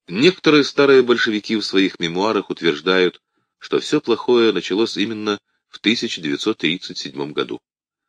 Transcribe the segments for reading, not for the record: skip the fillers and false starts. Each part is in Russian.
Некоторые старые большевики в своих мемуарах утверждают, что все плохое началось именно в 1937 году.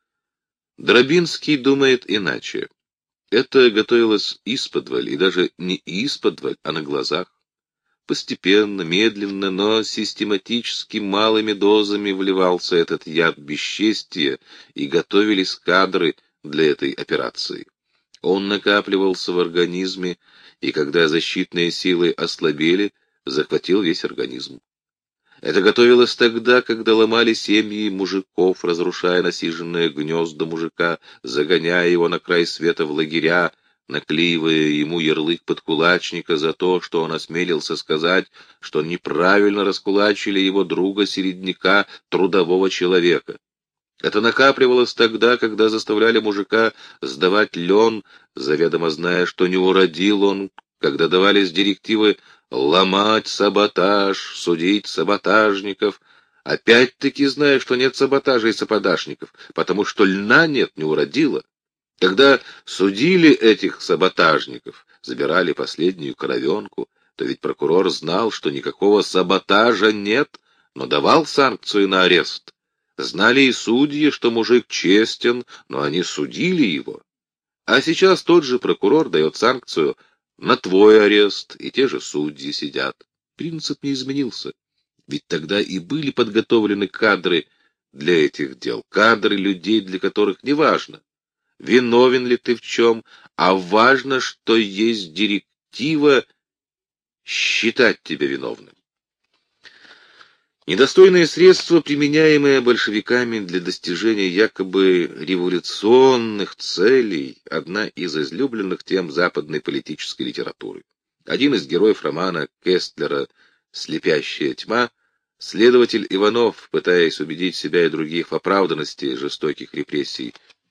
Дробинский думает иначе. Это готовилось исподволь, и даже не исподволь, а на глазах. Постепенно, медленно, но систематически малыми дозами вливался этот яд бесчестия, и готовились кадры для этой операции. Он накапливался в организме, и когда защитные силы ослабели, захватил весь организм. Это готовилось тогда, когда ломали семьи мужиков, разрушая насиженные гнезда мужика, загоняя его на край света в лагеря, наклеивая ему ярлык подкулачника за то, что он осмелился сказать, что неправильно раскулачили его друга-середняка, трудового человека. Это накапливалось тогда, когда заставляли мужика сдавать лен, заведомо зная, что не уродил он, когда давались директивы ломать саботаж, судить саботажников, опять-таки зная, что нет саботажа и саботажников, потому что льна нет, не уродило. Когда судили этих саботажников, забирали последнюю коровенку, то ведь прокурор знал, что никакого саботажа нет, но давал санкцию на арест. Знали и судьи, что мужик честен, но они судили его. А сейчас тот же прокурор дает санкцию на твой арест, и те же судьи сидят. Принцип не изменился. Ведь тогда и были подготовлены кадры для этих дел, кадры людей, для которых не важно, виновен ли ты в чем, а важно, что есть директива считать тебя виновным. Недостойные средства, применяемые большевиками для достижения якобы революционных целей, одна из излюбленных тем западной политической литературы. Один из героев романа Кестлера «Слепящая тьма», следователь Иванов, пытаясь убедить себя и других в оправданности жестоких репрессий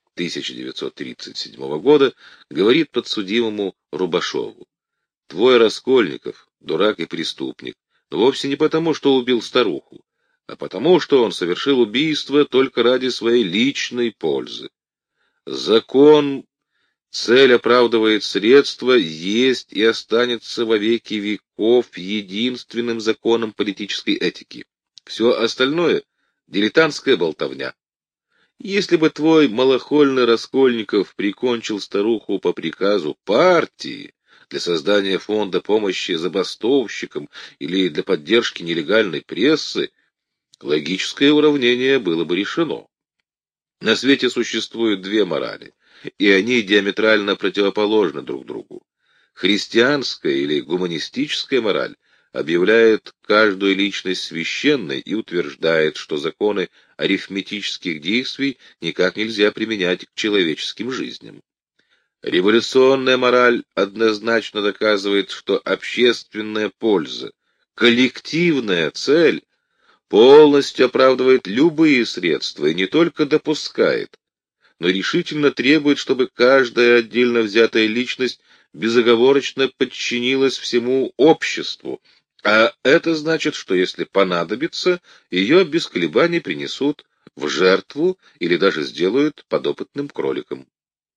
1937 года, говорит подсудимому Рубашову: «Твой Раскольников — дурак и преступник, но вовсе не потому, что убил старуху, а потому, что он совершил убийство только ради своей личной пользы. Закон, цель оправдывает средства, есть и останется во веки веков единственным законом политической этики. Все остальное — дилетантская болтовня. Если бы твой малохольный Раскольников прикончил старуху по приказу партии, для создания фонда помощи забастовщикам или для поддержки нелегальной прессы, логическое уравнение было бы решено. На свете существуют две морали, и они диаметрально противоположны друг другу. Христианская или гуманистическая мораль объявляет каждую личность священной и утверждает, что законы арифметических действий никак нельзя применять к человеческим жизням. Революционная мораль однозначно доказывает, что общественная польза, коллективная цель полностью оправдывает любые средства и не только допускает, но решительно требует, чтобы каждая отдельно взятая личность безоговорочно подчинилась всему обществу, а это значит, что если понадобится, ее без колебаний принесут в жертву или даже сделают подопытным кроликом.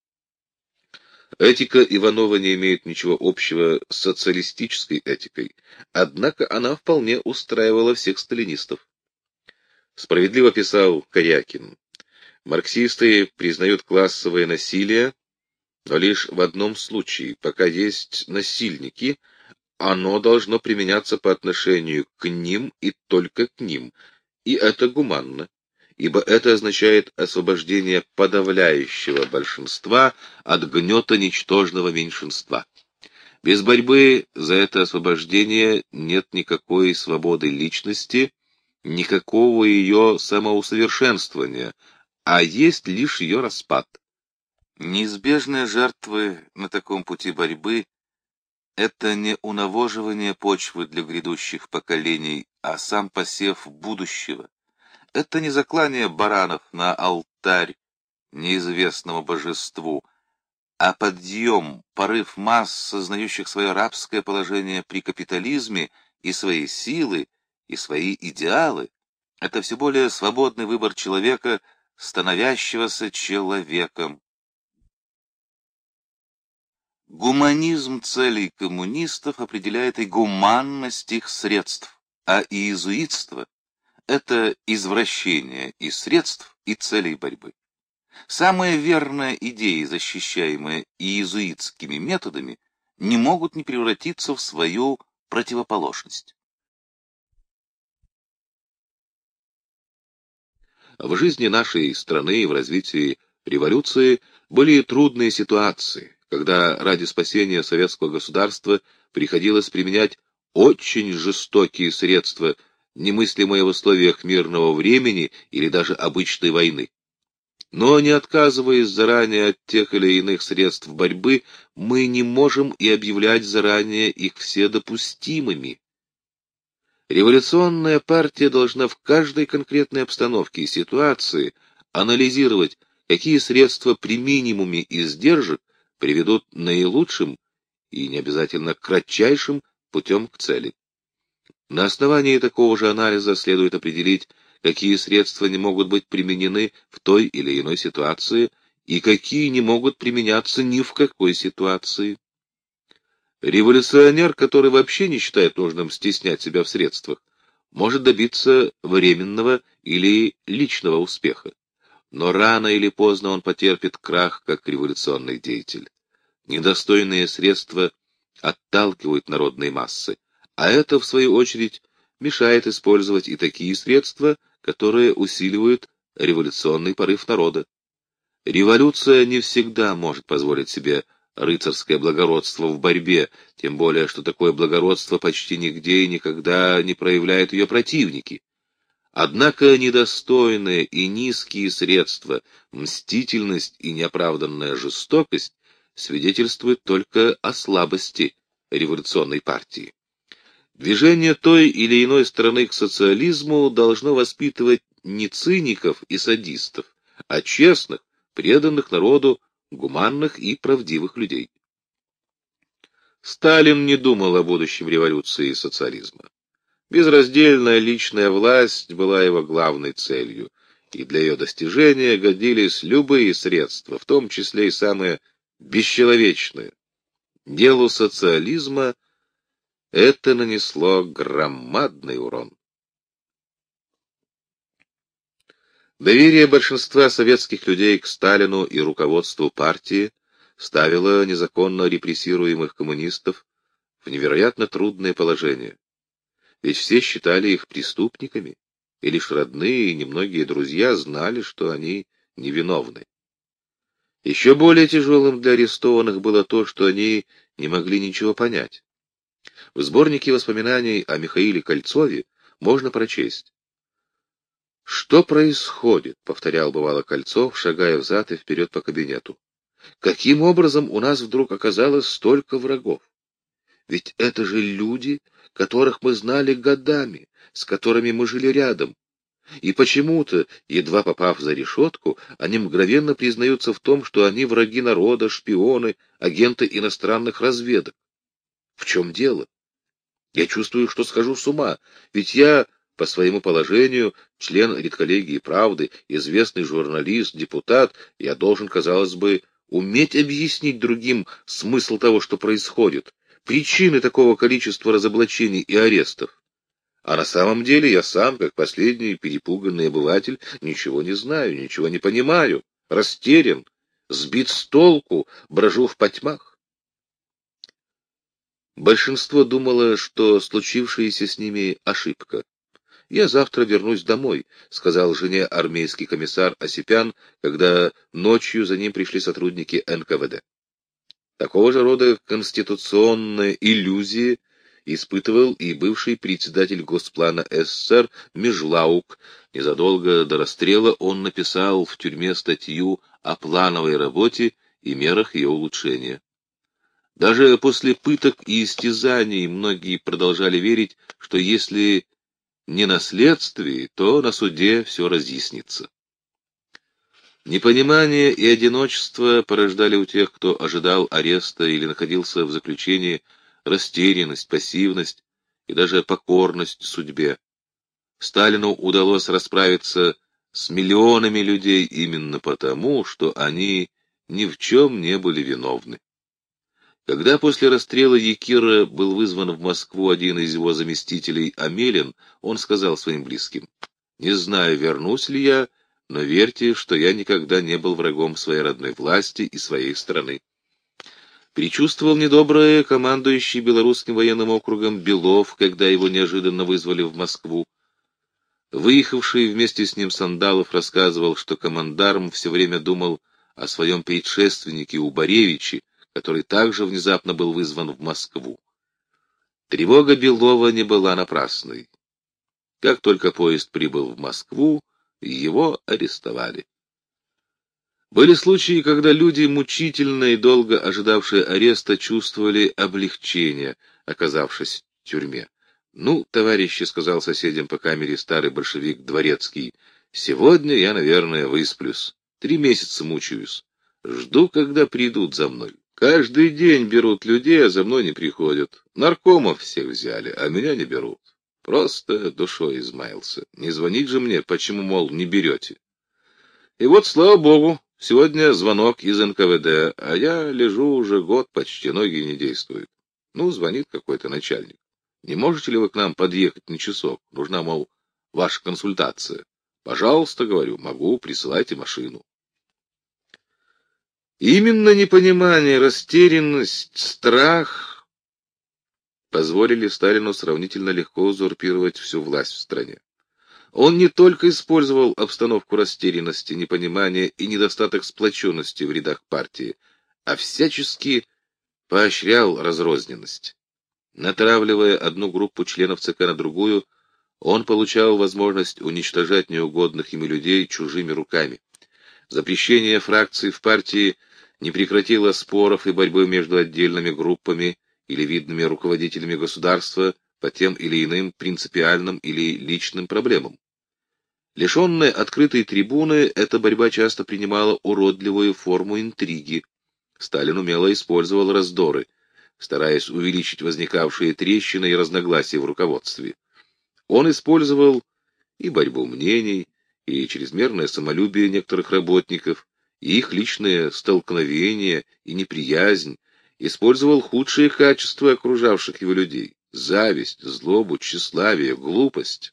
Этика Иванова не имеет ничего общего с социалистической этикой, однако она вполне устраивала всех сталинистов. Справедливо писал Корякин: марксисты признают классовое насилие, но лишь в одном случае: пока есть насильники, оно должно применяться по отношению к ним и только к ним, и это гуманно, ибо это означает освобождение подавляющего большинства от гнета ничтожного меньшинства. Без борьбы за это освобождение нет никакой свободы личности, никакого ее самоусовершенствования, а есть лишь ее распад. Неизбежные жертвы на таком пути борьбы — это не унавоживание почвы для грядущих поколений, а сам посев будущего. Это не заклание баранов на алтарь неизвестному божеству, а подъем, порыв масс, сознающих свое рабское положение при капитализме и свои силы, и свои идеалы. Это все более свободный выбор человека, становящегося человеком. Гуманизм целей коммунистов определяет и гуманность их средств, а иезуитство — это извращение и средств, и целей борьбы. Самые верные идеи, защищаемые иезуитскими методами, не могут не превратиться в свою противоположность. В жизни нашей страны и в развитии революции были трудные ситуации, когда ради спасения советского государства приходилось применять очень жестокие средства, немыслимые в условиях мирного времени или даже обычной войны. Но не отказываясь заранее от тех или иных средств борьбы, мы не можем и объявлять заранее их все допустимыми. Революционная партия должна в каждой конкретной обстановке и ситуации анализировать, какие средства при минимуме издержек приведут наилучшим и не обязательно кратчайшим путем к цели. На основании такого же анализа следует определить, какие средства не могут быть применены в той или иной ситуации и какие не могут применяться ни в какой ситуации. Революционер, который вообще не считает нужным стеснять себя в средствах, может добиться временного или личного успеха. Но рано или поздно он потерпит крах как революционный деятель. Недостойные средства отталкивают народные массы, а это, в свою очередь, мешает использовать и такие средства, которые усиливают революционный порыв народа. Революция не всегда может позволить себе рыцарское благородство в борьбе, тем более, что такое благородство почти нигде и никогда не проявляют ее противники. Однако недостойные и низкие средства, мстительность и неоправданная жестокость свидетельствуют только о слабости революционной партии. Движение той или иной страны к социализму должно воспитывать не циников и садистов, а честных, преданных народу, гуманных и правдивых людей. Сталин не думал о будущем революции и социализма. Безраздельная личная власть была его главной целью, и для ее достижения годились любые средства, в том числе и самые бесчеловечные. Делу социализма это нанесло громадный урон. Доверие большинства советских людей к Сталину и руководству партии ставило незаконно репрессируемых коммунистов в невероятно трудное положение. Ведь все считали их преступниками, и лишь родные и немногие друзья знали, что они невиновны. Еще более тяжелым для арестованных было то, что они не могли ничего понять. В сборнике воспоминаний о Михаиле Кольцове можно прочесть: «Что происходит?» — повторял бывало Кольцов, шагая взад и вперед по кабинету. «Каким образом у нас вдруг оказалось столько врагов? Ведь это же люди, которых мы знали годами, с которыми мы жили рядом. И почему-то, едва попав за решетку, они мгновенно признаются в том, что они враги народа, шпионы, агенты иностранных разведок. В чем дело? Я чувствую, что схожу с ума, ведь я, по своему положению, член редколлегии «Правды», известный журналист, депутат, я должен, казалось бы, уметь объяснить другим смысл того, что происходит, причины такого количества разоблачений и арестов. А на самом деле я сам, как последний перепуганный обыватель, ничего не знаю, ничего не понимаю, растерян, сбит с толку, брожу в потьмах. Большинство думало, что случившееся с ними ошибка. «Я завтра вернусь домой», — сказал жене армейский комиссар Осипян, когда ночью за ним пришли сотрудники НКВД. Такого же рода конституционные иллюзии испытывал и бывший председатель Госплана СССР Межлаук. Незадолго до расстрела он написал в тюрьме статью о плановой работе и мерах ее улучшения. Даже после пыток и истязаний многие продолжали верить, что если не на следствии, то на суде все разъяснится. Непонимание и одиночество порождали у тех, кто ожидал ареста или находился в заключении, растерянность, пассивность и даже покорность судьбе. Сталину удалось расправиться с миллионами людей именно потому, что они ни в чем не были виновны. Когда после расстрела Якира был вызван в Москву один из его заместителей Амелин, он сказал своим близким: «Не знаю, вернусь ли я, но верьте, что я никогда не был врагом своей родной власти и своей страны». Предчувствовал недоброе командующий Белорусским военным округом Белов, когда его неожиданно вызвали в Москву. Выехавший вместе с ним Сандалов рассказывал, что командарм все время думал о своем предшественнике Убаревиче, который также внезапно был вызван в Москву. Тревога Белова не была напрасной. Как только поезд прибыл в Москву, его арестовали. Были случаи, когда люди, мучительно и долго ожидавшие ареста, чувствовали облегчение, оказавшись в тюрьме. «Ну, товарищи, — сказал соседям по камере старый большевик Дворецкий, — сегодня я, наверное, высплюсь. 3 месяца мучаюсь. Жду, когда придут за мной. Каждый день берут людей, а за мной не приходят. Наркомов всех взяли, а меня не берут. Просто душой измаялся. Не звонить же мне, почему, мол, не берете. И вот, слава богу, сегодня звонок из НКВД, а я лежу уже год, почти ноги не действуют. Ну, звонит какой-то начальник. Не можете ли вы к нам подъехать на часок? Нужна, мол, ваша консультация. Пожалуйста, говорю, могу, присылайте машину. Именно непонимание, растерянность, страх позволили Сталину сравнительно легко узурпировать всю власть в стране. Он не только использовал обстановку растерянности, непонимания и недостаток сплоченности в рядах партии, а всячески поощрял разрозненность. Натравливая одну группу членов ЦК на другую, он получал возможность уничтожать неугодных ему людей чужими руками. Запрещение фракций в партии не прекратило споров и борьбы между отдельными группами или видными руководителями государства по тем или иным принципиальным или личным проблемам. Лишенная открытой трибуны, эта борьба часто принимала уродливую форму интриги. Сталин умело использовал раздоры, стараясь увеличить возникавшие трещины и разногласия в руководстве. Он использовал и борьбу мнений, и чрезмерное самолюбие некоторых работников, и их личное столкновение и неприязнь, использовал худшие качества окружавших его людей — зависть, злобу, тщеславие, глупость.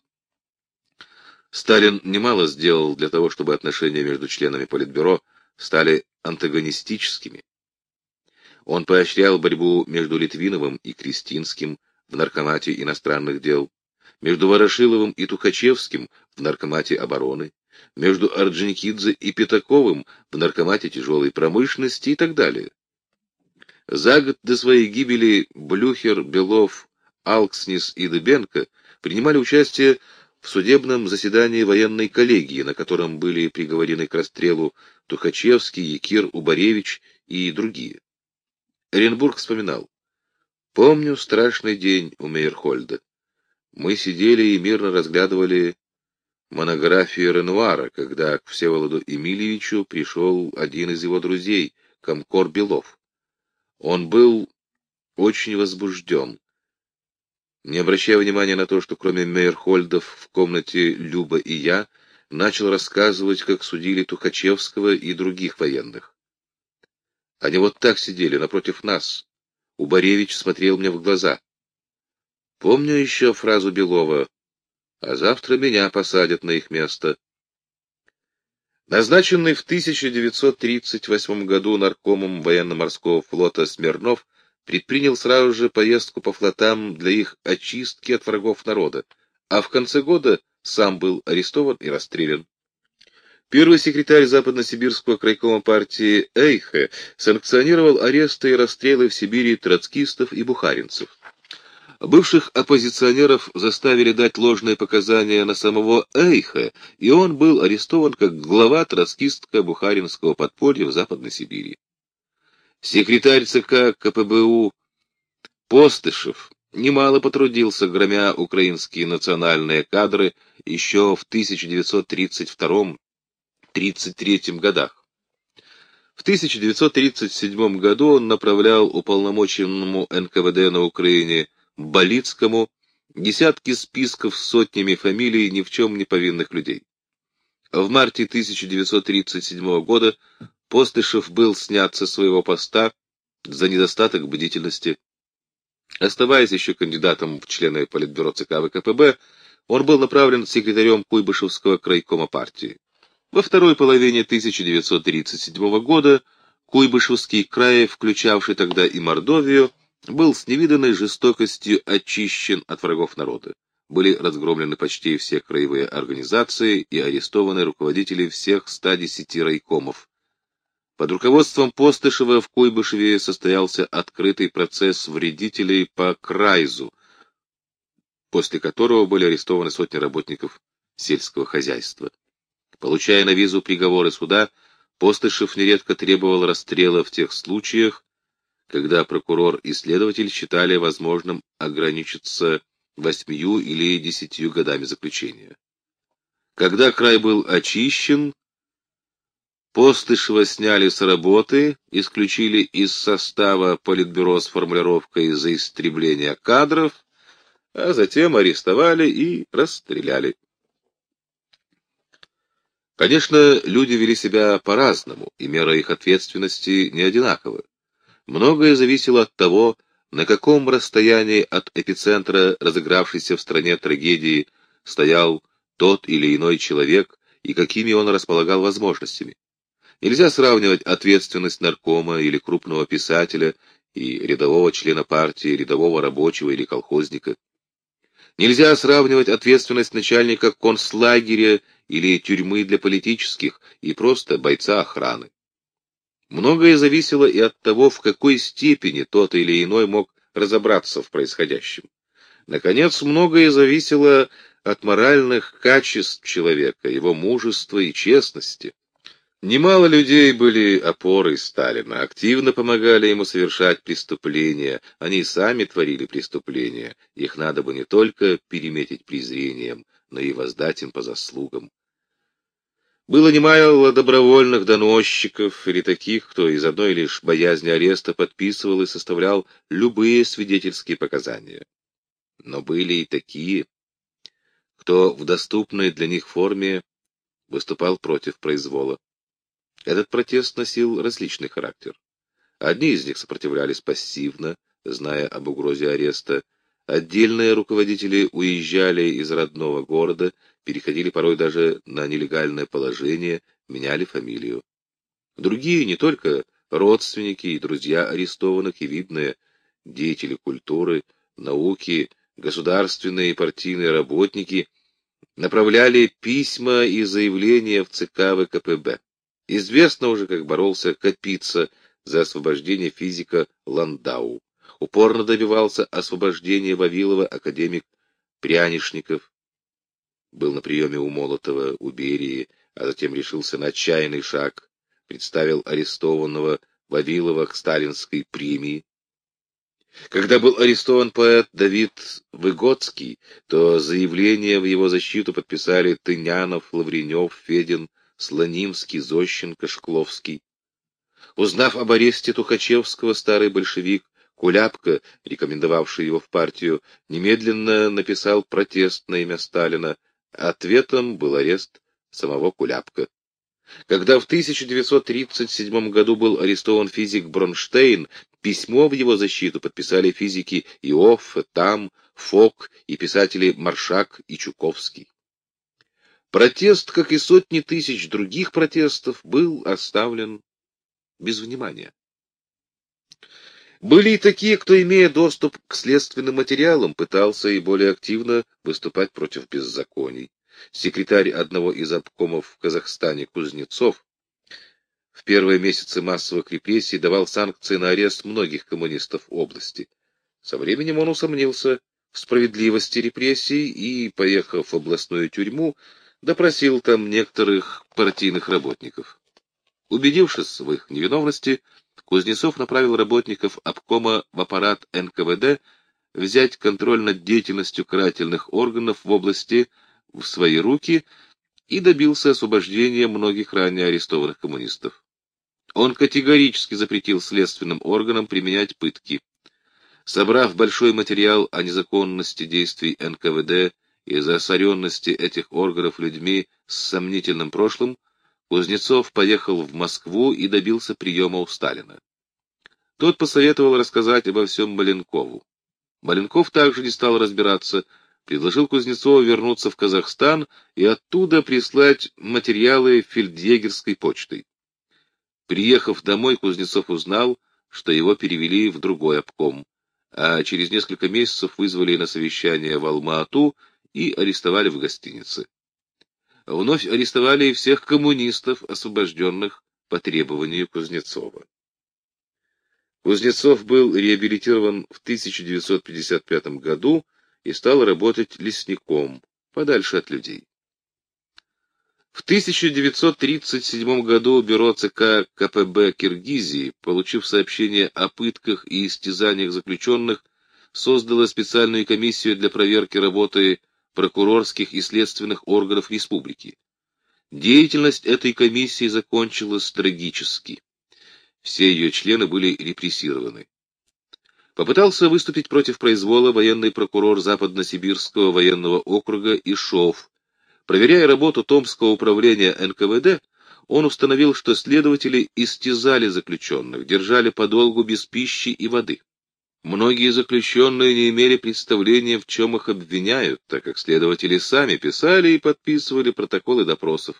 Сталин немало сделал для того, чтобы отношения между членами Политбюро стали антагонистическими. Он поощрял борьбу между Литвиновым и Крестинским в Наркомате иностранных дел, между Ворошиловым и Тухачевским в Наркомате обороны, между Орджоникидзе и Пятаковым в Наркомате тяжелой промышленности и так далее. За год до своей гибели Блюхер, Белов, Алкснис и Дыбенко принимали участие в судебном заседании военной коллегии, на котором были приговорены к расстрелу Тухачевский, Якир, Убаревич и другие. Эренбург вспоминал: «Помню страшный день у Мейерхольда. Мы сидели и мирно разглядывали монографию Ренуара, когда к Всеволоду Эмильевичу пришел один из его друзей, комкор Белов. Он был очень возбужден. Не обращая внимания на то, что кроме Мейерхольдов в комнате Люба и я, начал рассказывать, как судили Тухачевского и других военных. Они вот так сидели напротив нас. Убаревич смотрел мне в глаза. Помню еще фразу Белова: «А завтра меня посадят на их место». Назначенный в 1938 году наркомом военно-морского флота Смирнов предпринял сразу же поездку по флотам для их очистки от врагов народа, а в конце года сам был арестован и расстрелян. Первый секретарь Западно-Сибирского крайкома партии Эйхе санкционировал аресты и расстрелы в Сибири троцкистов и бухаринцев. Бывших оппозиционеров заставили дать ложные показания на самого Эйхе, и он был арестован как глава троцкистско-бухаринского подполья в Западной Сибири. Секретарь ЦК КПБУ Постышев немало потрудился, громя украинские национальные кадры еще в 1932-33 годах. В 1937 году он направлял уполномоченному НКВД на Украине Балицкому десятки списков с сотнями фамилий ни в чем не повинных людей. В марте 1937 года Постышев был снят со своего поста за недостаток бдительности. Оставаясь еще кандидатом в члены Политбюро ЦК ВКПБ, он был направлен секретарем Куйбышевского крайкома партии. Во второй половине 1937 года Куйбышевский край, включавший тогда и Мордовию, был с невиданной жестокостью очищен от врагов народа. Были разгромлены почти все краевые организации и арестованы руководители всех 110 райкомов. Под руководством Постышева в Куйбышеве состоялся открытый процесс вредителей по Крайзу, после которого были арестованы сотни работников сельского хозяйства. Получая на визу приговоры суда, Постышев нередко требовал расстрела в тех случаях, когда прокурор и следователь считали возможным ограничиться 8 или 10 годами заключения. Когда край был очищен, Постышева сняли с работы, исключили из состава Политбюро с формулировкой «за истребление кадров», а затем арестовали и расстреляли. Конечно, люди вели себя по-разному, и мера их ответственности не одинакова. Многое зависело от того, на каком расстоянии от эпицентра разыгравшейся в стране трагедии стоял тот или иной человек и какими он располагал возможностями. Нельзя сравнивать ответственность наркома или крупного писателя и рядового члена партии, рядового рабочего или колхозника. Нельзя сравнивать ответственность начальника концлагеря или тюрьмы для политических и просто бойца охраны. Многое зависело и от того, в какой степени тот или иной мог разобраться в происходящем. Наконец, многое зависело от моральных качеств человека, его мужества и честности. Немало людей были опорой Сталина, активно помогали ему совершать преступления, они сами творили преступления, их надо бы не только переметить презрением, но и воздать им по заслугам. Было немало добровольных доносчиков или таких, кто из одной лишь боязни ареста подписывал и составлял любые свидетельские показания. Но были и такие, кто в доступной для них форме выступал против произвола. Этот протест носил различный характер. Одни из них сопротивлялись пассивно, зная об угрозе ареста. Отдельные руководители уезжали из родного города, переходили порой даже на нелегальное положение, меняли фамилию. Другие, не только родственники и друзья арестованных, и видные деятели культуры, науки, государственные и партийные работники, направляли письма и заявления в ЦК ВКПБ. Известно уже, как боролся Капица за освобождение физика Ландау. Упорно добивался освобождения Вавилова академик Прянишников. Был на приеме у Молотова, у Берии, а затем решился на отчаянный шаг. Представил арестованного Вавилова к сталинской премии. Когда был арестован поэт Давид Выгодский, то заявление в его защиту подписали Тынянов, Лавренев, Федин, Слонимский, Зощенко, Шкловский. Узнав об аресте Тухачевского, старый большевик Куляпко, рекомендовавший его в партию, немедленно написал протест на имя Сталина. Ответом был арест самого Куляпко. Когда в 1937 году был арестован физик Бронштейн, письмо в его защиту подписали физики Иоффе, Там, Фок и писатели Маршак и Чуковский. Протест, как и сотни тысяч других протестов, был оставлен без внимания. Были и такие, кто, имея доступ к следственным материалам, пытался и более активно выступать против беззаконий. Секретарь одного из обкомов в Казахстане Кузнецов в первые месяцы массовых репрессий давал санкции на арест многих коммунистов области. Со временем он усомнился в справедливости репрессий и, поехав в областную тюрьму, допросил там некоторых партийных работников. Убедившись в их невиновности, Кузнецов направил работников обкома в аппарат НКВД взять контроль над деятельностью карательных органов в области в свои руки и добился освобождения многих ранее арестованных коммунистов. Он категорически запретил следственным органам применять пытки. Собрав большой материал о незаконности действий НКВД и засоренности этих органов людьми с сомнительным прошлым, Кузнецов поехал в Москву и добился приема у Сталина. Тот посоветовал рассказать обо всем Маленкову. Маленков также не стал разбираться, предложил Кузнецову вернуться в Казахстан и оттуда прислать материалы фельдъегерской почтой. Приехав домой, Кузнецов узнал, что его перевели в другой обком, а через несколько месяцев вызвали на совещание в Алма-Ату и арестовали в гостинице. Вновь арестовали и всех коммунистов, освобожденных по требованию Кузнецова. Кузнецов был реабилитирован в 1955 году и стал работать лесником, подальше от людей. В 1937 году бюро ЦК КПБ Киргизии, получив сообщение о пытках и истязаниях заключенных, создало специальную комиссию для проверки работы прокурорских и следственных органов республики. Деятельность этой комиссии закончилась трагически. Все ее члены были репрессированы. Попытался выступить против произвола военный прокурор Западно-Сибирского военного округа Ишов. Проверяя работу Томского управления НКВД, он установил, что следователи истязали заключенных, держали подолгу без пищи и воды. Многие заключенные не имели представления, в чем их обвиняют, так как следователи сами писали и подписывали протоколы допросов.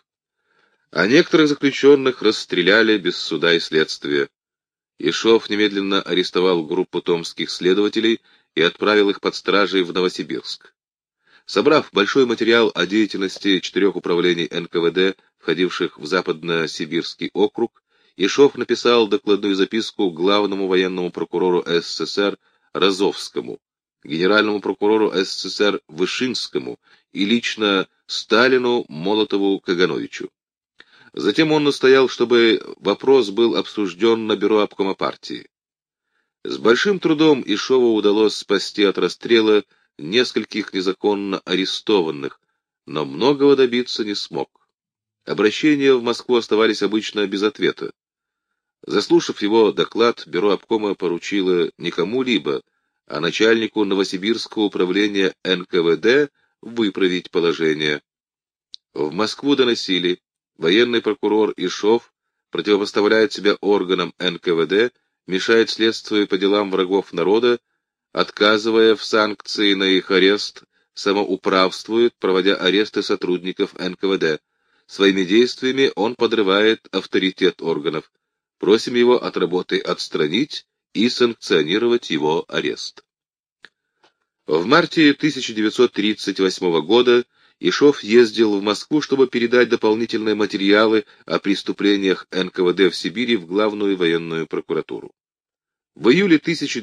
А некоторых заключенных расстреляли без суда и следствия. Ишов немедленно арестовал группу томских следователей и отправил их под стражей в Новосибирск. Собрав большой материал о деятельности 4 управлений НКВД, входивших в Западно-Сибирский округ, Ишов написал докладную записку главному военному прокурору СССР Розовскому, генеральному прокурору СССР Вышинскому и лично Сталину, Молотову, Кагановичу. Затем он настоял, чтобы вопрос был обсужден на бюро обкома партии. С большим трудом Ишову удалось спасти от расстрела нескольких незаконно арестованных, но многого добиться не смог. Обращения в Москву оставались обычно без ответа. Заслушав его доклад, бюро обкома поручило не кому-либо, а начальнику Новосибирского управления НКВД выправить положение. В Москву доносили: военный прокурор Ишов противопоставляет себя органам НКВД, мешает следствию по делам врагов народа, отказывая в санкции на их арест, самоуправствует, проводя аресты сотрудников НКВД. Своими действиями он подрывает авторитет органов. Просим его от работы отстранить и санкционировать его арест. В марте 1938 года Ишов ездил в Москву, чтобы передать дополнительные материалы о преступлениях НКВД в Сибири в Главную военную прокуратуру. В июле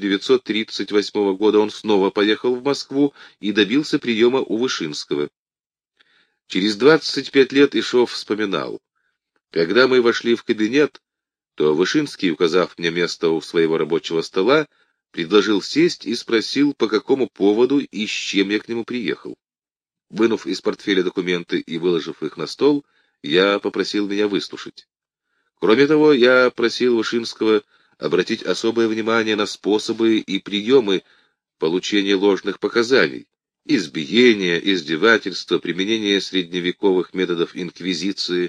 1938 года он снова поехал в Москву и добился приема у Вышинского. Через 25 лет Ишов вспоминал: когда мы вошли в кабинет, то Вышинский, указав мне место у своего рабочего стола, предложил сесть и спросил, по какому поводу и с чем я к нему приехал. Вынув из портфеля документы и выложив их на стол, я попросил меня выслушать. Кроме того, я просил Вышинского обратить особое внимание на способы и приемы получения ложных показаний, избиения, издевательства, применения средневековых методов инквизиции.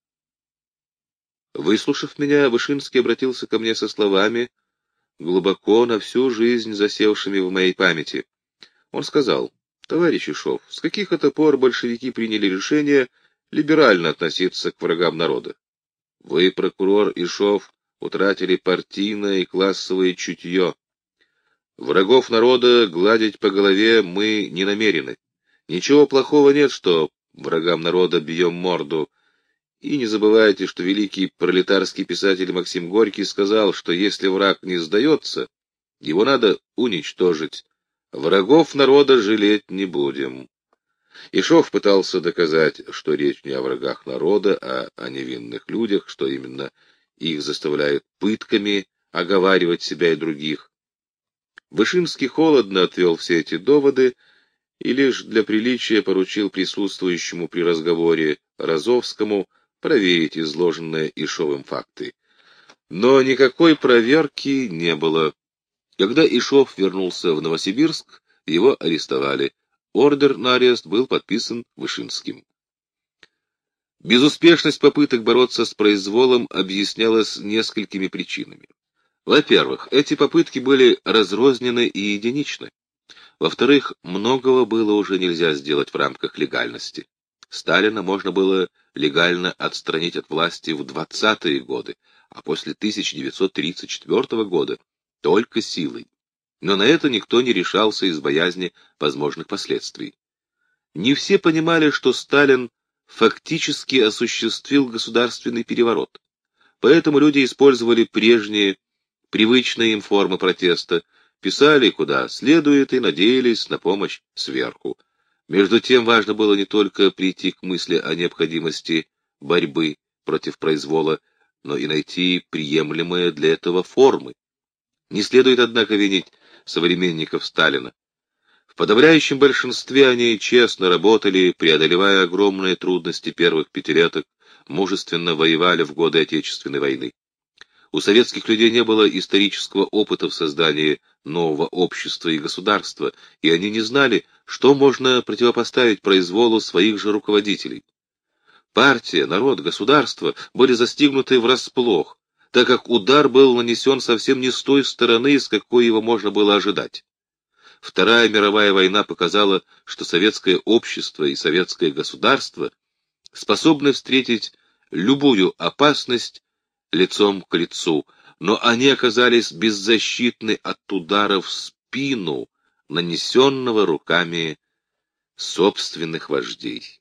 Выслушав меня, Вышинский обратился ко мне со словами, глубоко на всю жизнь засевшими в моей памяти. Он сказал: товарищ Ишов, с каких это пор большевики приняли решение либерально относиться к врагам народа? Вы, прокурор Ишов, утратили партийное и классовое чутье. Врагов народа гладить по голове мы не намерены. Ничего плохого нет, что врагам народа бьем морду. И не забывайте, что великий пролетарский писатель Максим Горький сказал, что если враг не сдается, его надо уничтожить. Врагов народа жалеть не будем. Ишов пытался доказать, что речь не о врагах народа, а о невинных людях, что именно их заставляют пытками оговаривать себя и других. Вышинский холодно отвел все эти доводы и лишь для приличия поручил присутствующему при разговоре Розовскому проверить изложенные Ишовым факты. Но никакой проверки не было. Когда Ишов вернулся в Новосибирск, его арестовали. Ордер на арест был подписан Вышинским. Безуспешность попыток бороться с произволом объяснялась несколькими причинами. Во-первых, эти попытки были разрознены и единичны. Во-вторых, многого было уже нельзя сделать в рамках легальности. Сталина можно было легально отстранить от власти в 20-е годы, а после 1934 года только силой. Но на это никто не решался из боязни возможных последствий. Не все понимали, что Сталин фактически осуществил государственный переворот. Поэтому люди использовали прежние, привычные им формы протеста, писали куда следует и надеялись на помощь сверху. Между тем важно было не только прийти к мысли о необходимости борьбы против произвола, но и найти приемлемые для этого формы. Не следует, однако, винить современников Сталина. В подавляющем большинстве они честно работали, преодолевая огромные трудности первых пятилеток, мужественно воевали в годы Отечественной войны. У советских людей не было исторического опыта в создании нового общества и государства, и они не знали, что можно противопоставить произволу своих же руководителей. Партия, народ, государство были застигнуты врасплох, так как удар был нанесен совсем не с той стороны, с какой его можно было ожидать. Вторая мировая война показала, что советское общество и советское государство способны встретить любую опасность лицом к лицу, но они оказались беззащитны от удара в спину, нанесенного руками собственных вождей.